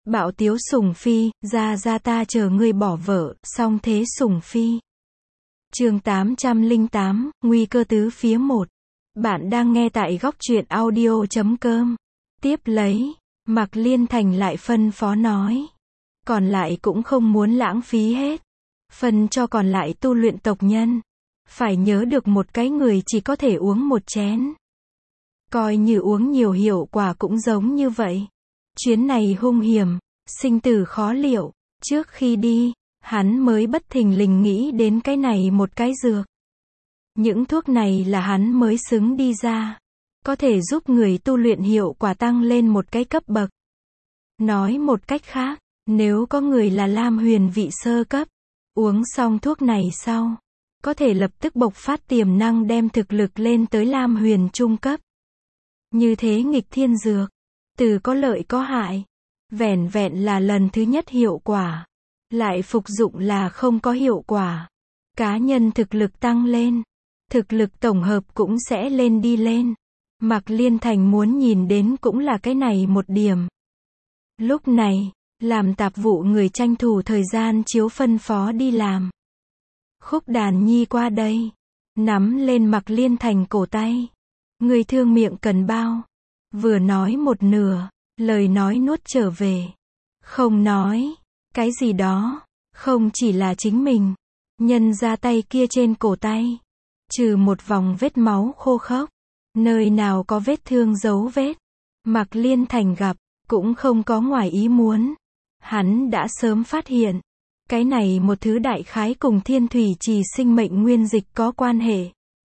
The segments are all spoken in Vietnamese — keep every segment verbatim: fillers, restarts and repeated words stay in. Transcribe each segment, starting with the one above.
Bạo tiếu sủng phi, ra ra ta chờ ngươi bỏ vợ, song thế sủng phi. Chương tám trăm lẻ tám, nguy cơ tứ phía một. Bạn đang nghe tại góc truyện audio chấm com. Tiếp lấy, Mạc Liên Thành lại phân phó nói. Còn lại cũng không muốn lãng phí hết. Phân cho còn lại tu luyện tộc nhân. Phải nhớ được một cái người chỉ có thể uống một chén. Coi như uống nhiều hiệu quả cũng giống như vậy. Chuyến này hung hiểm, sinh tử khó liệu. Trước khi đi, hắn mới bất thình lình nghĩ đến cái này một cái dược. Những thuốc này là hắn mới xứng đi ra. Có thể giúp người tu luyện hiệu quả tăng lên một cái cấp bậc. Nói một cách khác, nếu có người là Lam Huyền vị sơ cấp, uống xong thuốc này sau, có thể lập tức bộc phát tiềm năng đem thực lực lên tới Lam Huyền trung cấp. Như thế nghịch thiên dược, từ có lợi có hại. Vẻn vẹn là lần thứ nhất hiệu quả, lại phục dụng là không có hiệu quả. Cá nhân thực lực tăng lên, thực lực tổng hợp cũng sẽ lên đi lên. Mạc Liên Thành muốn nhìn đến cũng là cái này một điểm. Lúc này, làm tạp vụ người tranh thủ thời gian chiếu phân phó đi làm. Khúc Đàn Nhi qua đây, nắm lên Mạc Liên Thành cổ tay. Người thương miệng cần bao. Vừa nói một nửa, lời nói nuốt trở về. Không nói, cái gì đó, không chỉ là chính mình. Nhân ra tay kia trên cổ tay, trừ một vòng vết máu khô khốc, nơi nào có vết thương dấu vết. Mạc Liên Thành gặp, cũng không có ngoài ý muốn. Hắn đã sớm phát hiện, cái này một thứ đại khái cùng thiên thủy trì sinh mệnh nguyên dịch có quan hệ.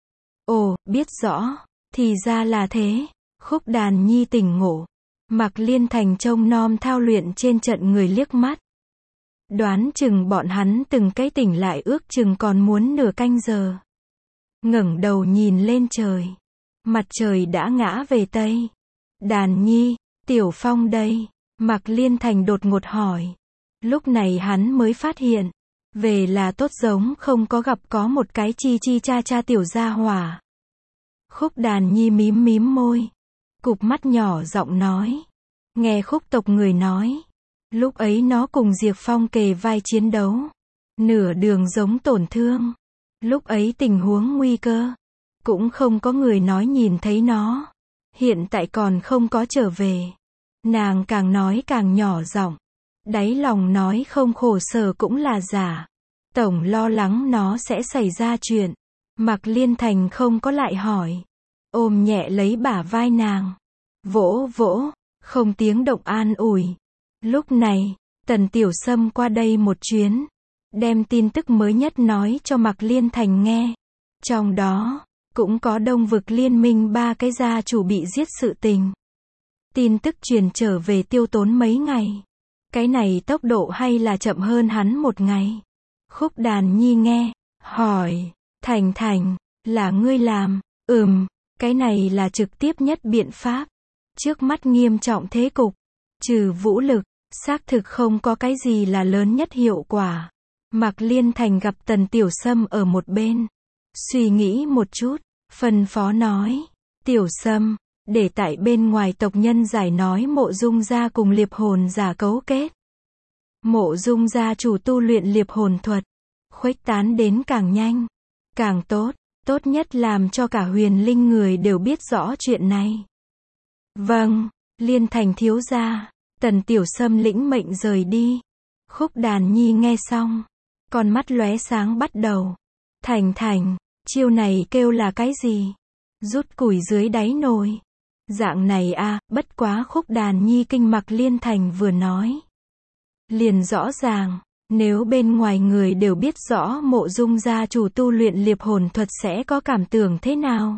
Ồ, biết rõ, thì ra là thế. Khúc Đàn Nhi tỉnh ngộ. Mạc Liên Thành trông nom thao luyện trên trận người liếc mắt. Đoán chừng bọn hắn từng cái tỉnh lại ước chừng còn muốn nửa canh giờ. Ngẩng đầu nhìn lên trời. Mặt trời đã ngã về Tây. Đàn Nhi, Tiểu Phong đây. Mạc Liên Thành đột ngột hỏi. Lúc này hắn mới phát hiện. Về là tốt giống không có gặp có một cái chi chi cha cha tiểu gia hỏa. Khúc Đàn Nhi mím mím môi. Cụp mắt nhỏ giọng nói. Nghe Khúc tộc người nói. Lúc ấy nó cùng Diệp Phong kề vai chiến đấu. Nửa đường giống tổn thương. Lúc ấy tình huống nguy cơ. Cũng không có người nói nhìn thấy nó. Hiện tại còn không có trở về. Nàng càng nói càng nhỏ giọng. Đáy lòng nói không khổ sở cũng là giả. Tổng lo lắng nó sẽ xảy ra chuyện. Mạc Liên Thành không có lại hỏi. Ôm nhẹ lấy bả vai nàng. Vỗ vỗ, không tiếng động an ủi. Lúc này, Tần Tiểu Sâm qua đây một chuyến. Đem tin tức mới nhất nói cho Mạc Liên Thành nghe. Trong đó, cũng có Đông Vực Liên Minh ba cái gia chủ bị giết sự tình. Tin tức truyền trở về tiêu tốn mấy ngày. Cái này tốc độ hay là chậm hơn hắn một ngày. Khúc Đàn Nhi nghe, hỏi, Thành Thành, là ngươi làm? Ừm, cái này là trực tiếp nhất biện pháp. Trước mắt nghiêm trọng thế cục, trừ vũ lực, xác thực không có cái gì là lớn nhất hiệu quả. Mạc Liên Thành gặp Tần Tiểu Sâm ở một bên. Suy nghĩ một chút, phân phó nói. Tiểu Sâm, để tại bên ngoài tộc nhân giải nói Mộ Dung gia cùng liệp hồn giả cấu kết. Mộ Dung gia chủ tu luyện liệp hồn thuật. Khuếch tán đến càng nhanh, càng tốt. Tốt nhất làm cho cả huyền linh người đều biết rõ chuyện này. Vâng, Liên Thành thiếu gia. Tần Tiểu Sâm lĩnh mệnh rời đi. Khúc Đàn Nhi nghe xong, con mắt lóe sáng bắt đầu. Thành Thành, chiêu này kêu là cái gì? Rút củi dưới đáy nồi. Dạng này a, bất quá Khúc Đàn Nhi kinh Mạc Liên Thành vừa nói. Liền rõ ràng, nếu bên ngoài người đều biết rõ Mộ Dung gia chủ tu luyện liệp hồn thuật sẽ có cảm tưởng thế nào.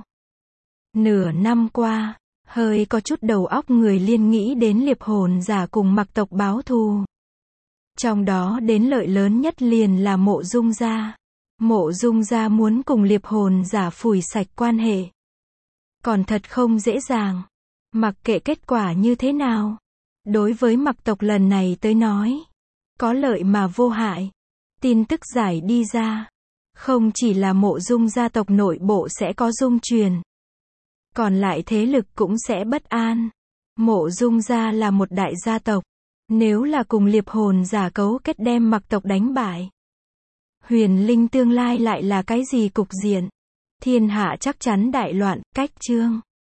Nửa năm qua, hơi có chút đầu óc người liên nghĩ đến liệp hồn giả cùng Mạc tộc báo thù. Trong đó đến lợi lớn nhất liền là Mộ Dung gia. Mộ Dung gia muốn cùng liệp hồn giả phủi sạch quan hệ. Còn thật không dễ dàng. Mặc kệ kết quả như thế nào. Đối với Mạc tộc lần này tới nói. Có lợi mà vô hại. Tin tức giải đi ra. Không chỉ là Mộ Dung gia tộc nội bộ sẽ có rung truyền. Còn lại thế lực cũng sẽ bất an. Mộ Dung gia là một đại gia tộc. Nếu là cùng liệp hồn giả cấu kết đem Mặc tộc đánh bại, huyền linh tương lai lại là cái gì cục diện? Thiên hạ chắc chắn đại loạn, cách chương.